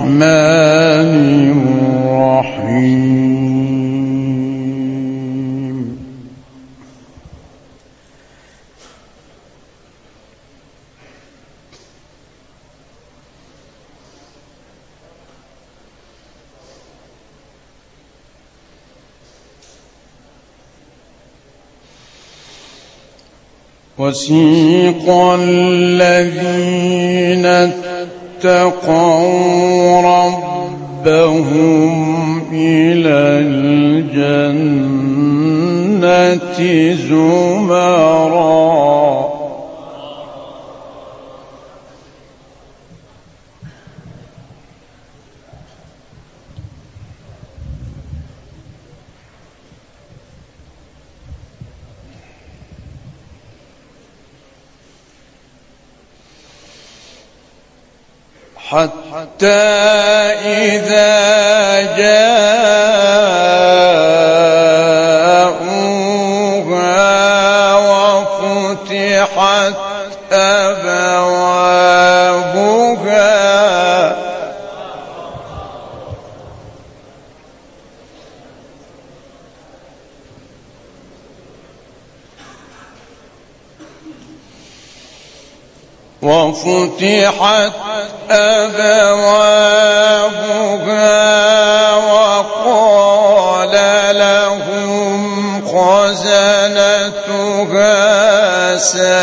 الرحيم. وسيق الذين اتقوا ربهم إلى الجنة زمرا حتى إذا جاءوها وفتحت أبوابها وقال لهم خزنتها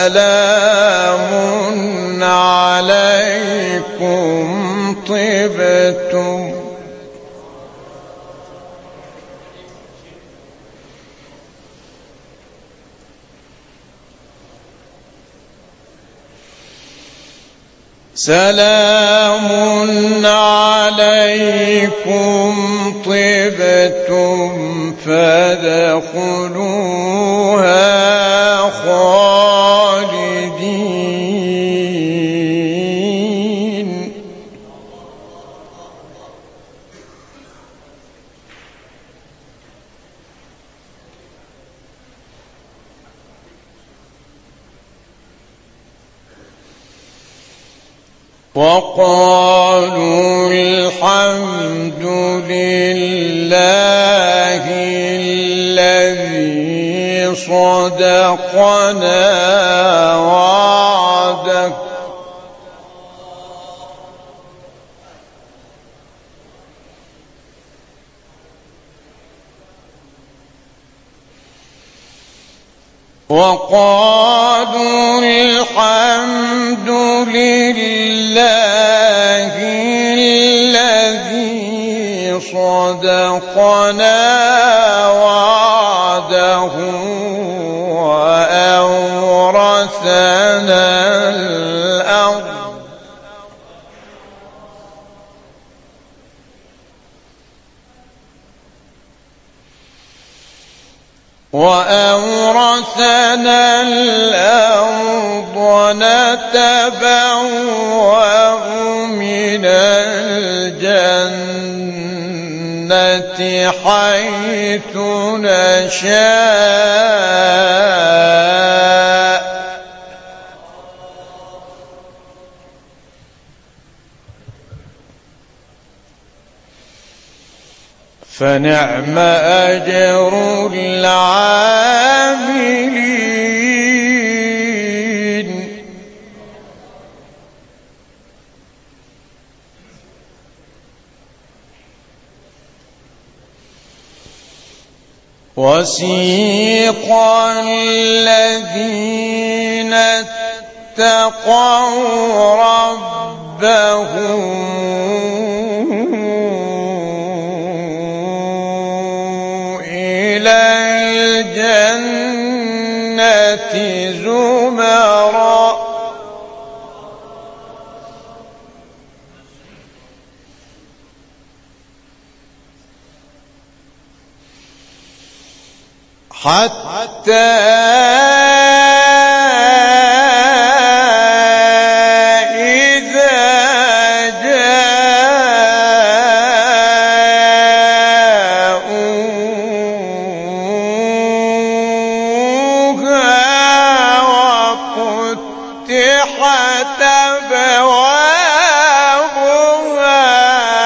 سلام عليكم طبتم سلام عليكم طبتم فادخلوها خالدين. وقالوا الحمد لله الذي صدقنا وعده وقالوا الحمد لله الذي صدقنا وعده وأورثنا الأرض نتبوأ من الجنة حيث نشاء فنعم أجر العاملين. وسيق الذين اتقوا ربهم الجنة زمرا حتى فتحت أبوابها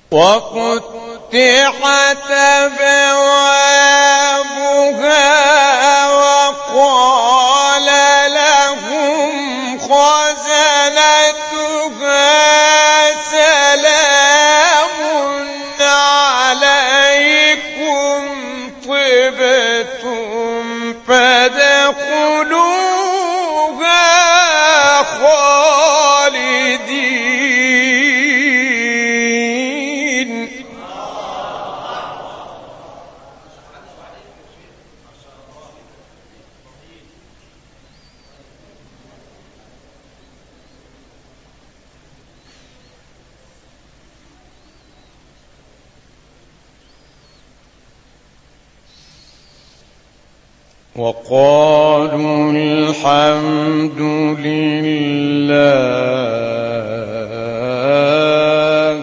وفتحت أبوابها وقال لهم خزنتها سلام عليكم طبتم فادخلوها خالدين. وقالوا الحمد لله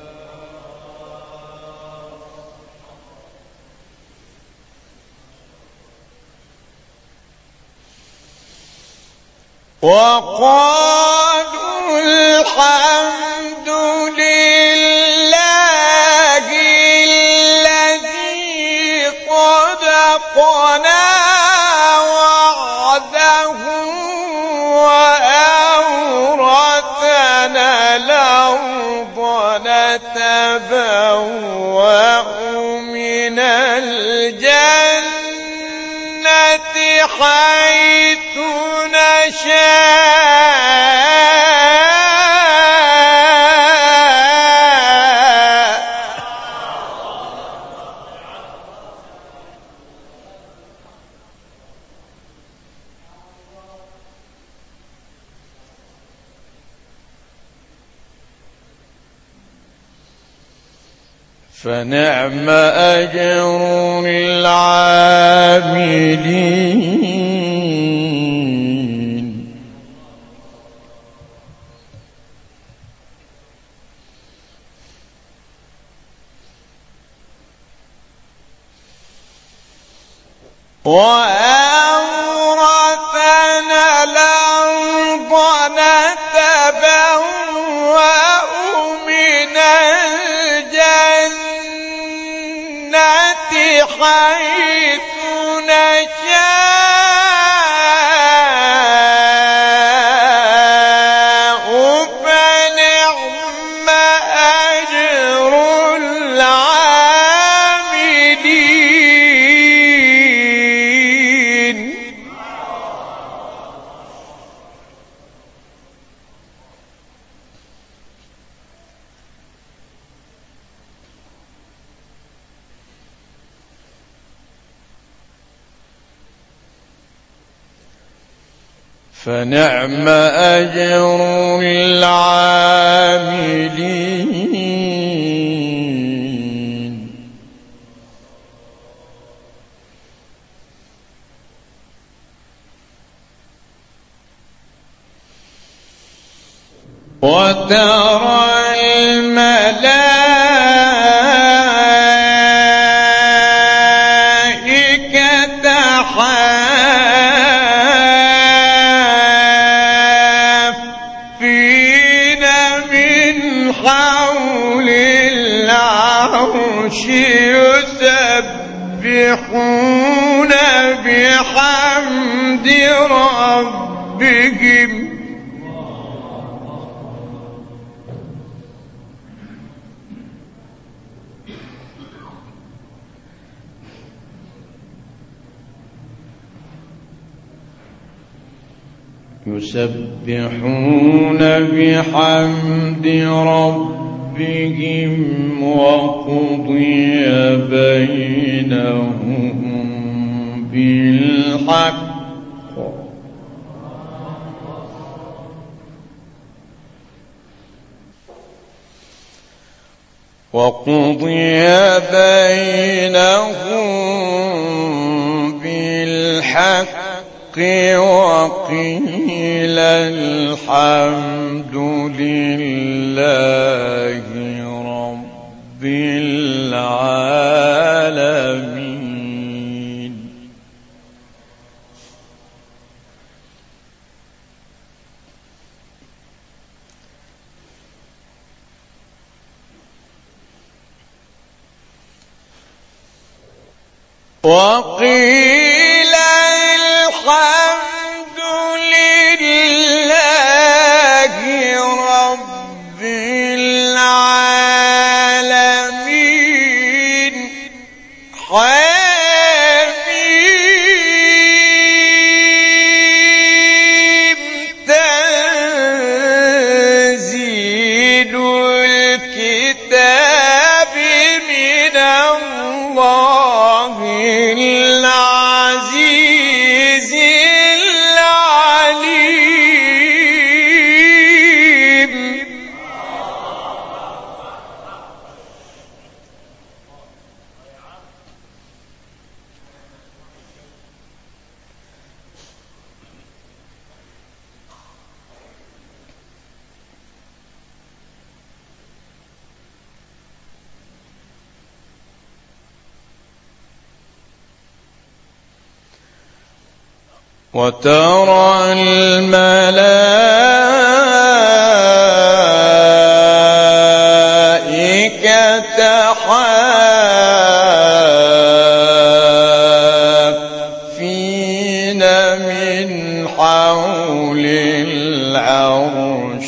وقالوا الحمد لله الذي صدقنا وعده وأورثنا الأرض نتبوأ من الجنة حيث نشاء. فنعم أجر العاملين. وأورثنا الأرض نتبوأ من الجنة حيث نشاء فنعم أجر العاملين. فنعم أجر العاملين. وترى الملائكة حافين من حول العرش يسبحون بحمد ربهم وقضي بينهم بالحق وقيل الحمد لله رب العالمين. وقيل الحمد لله رب العالمين. حميم تنزيل الكتاب من الله العزيز العليم. وترى الملائكة حافين من حول العرش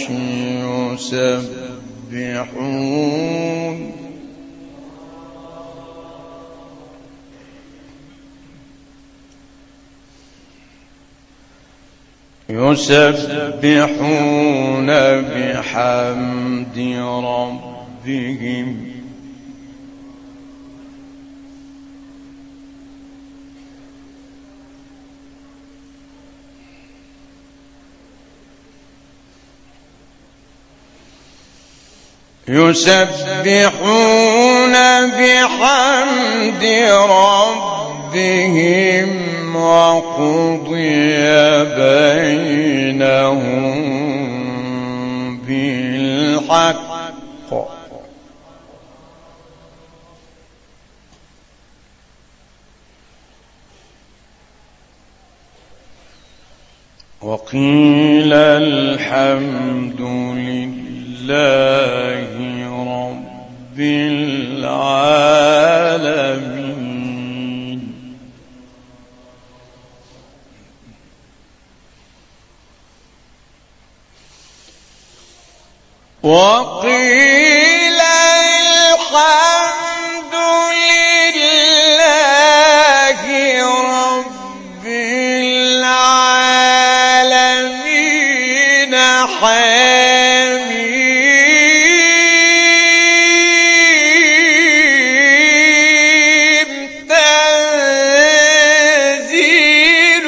يسبحون بحمد ربهم وقضي بينهم بالحق وقيل الحمد لله رب العالمين. وقيل الحمد لله رب العالمين. حميم تنزيل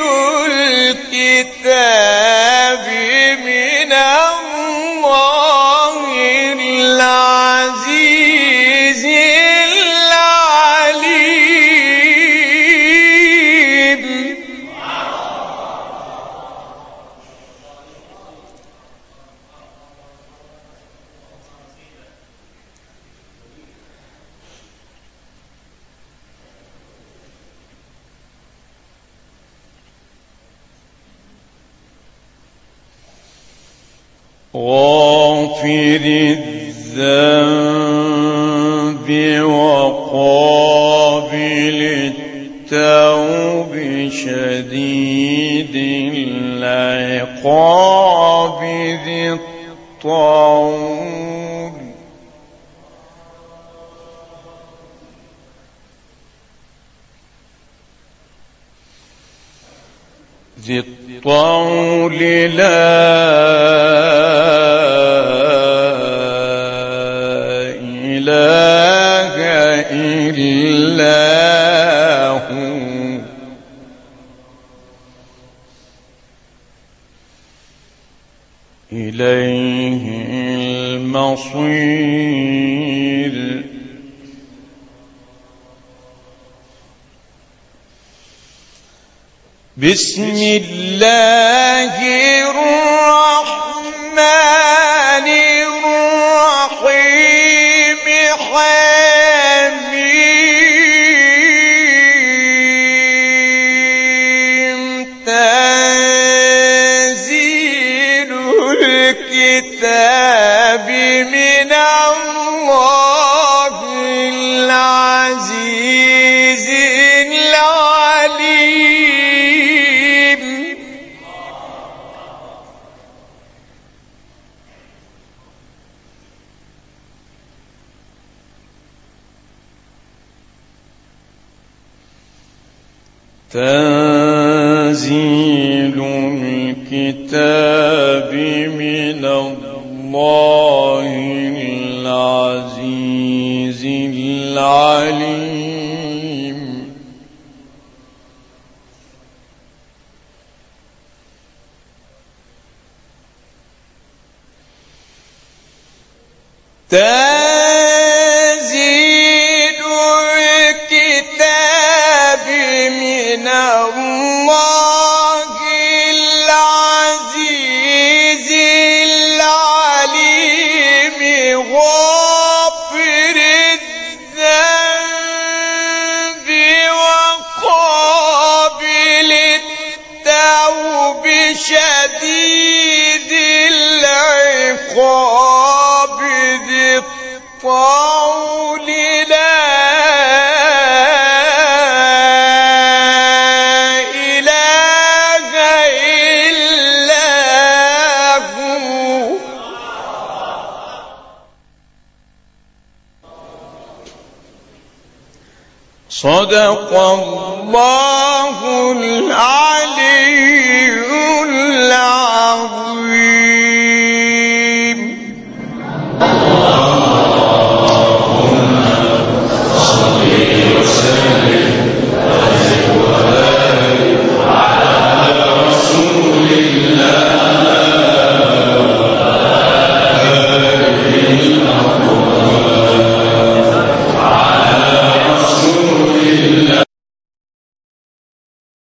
الكتاب من الله العزيز العليم. غافر الذنب وقابل التوب شديد العقاب ذي الطول. لا إله إلا هو إليه المصير. بسم الله الرحمن الرحيم. حميم تنزيل الكتاب من الله العزيز العليم. تنزيل الكتاب من الله العزيز العليم. تنزيل الكتاب من الله العزيز العليم غافر الذنب وقابل التوب شديد العقاب ذي الطول لا إله إلا هو. صدق الله العلي العظيم.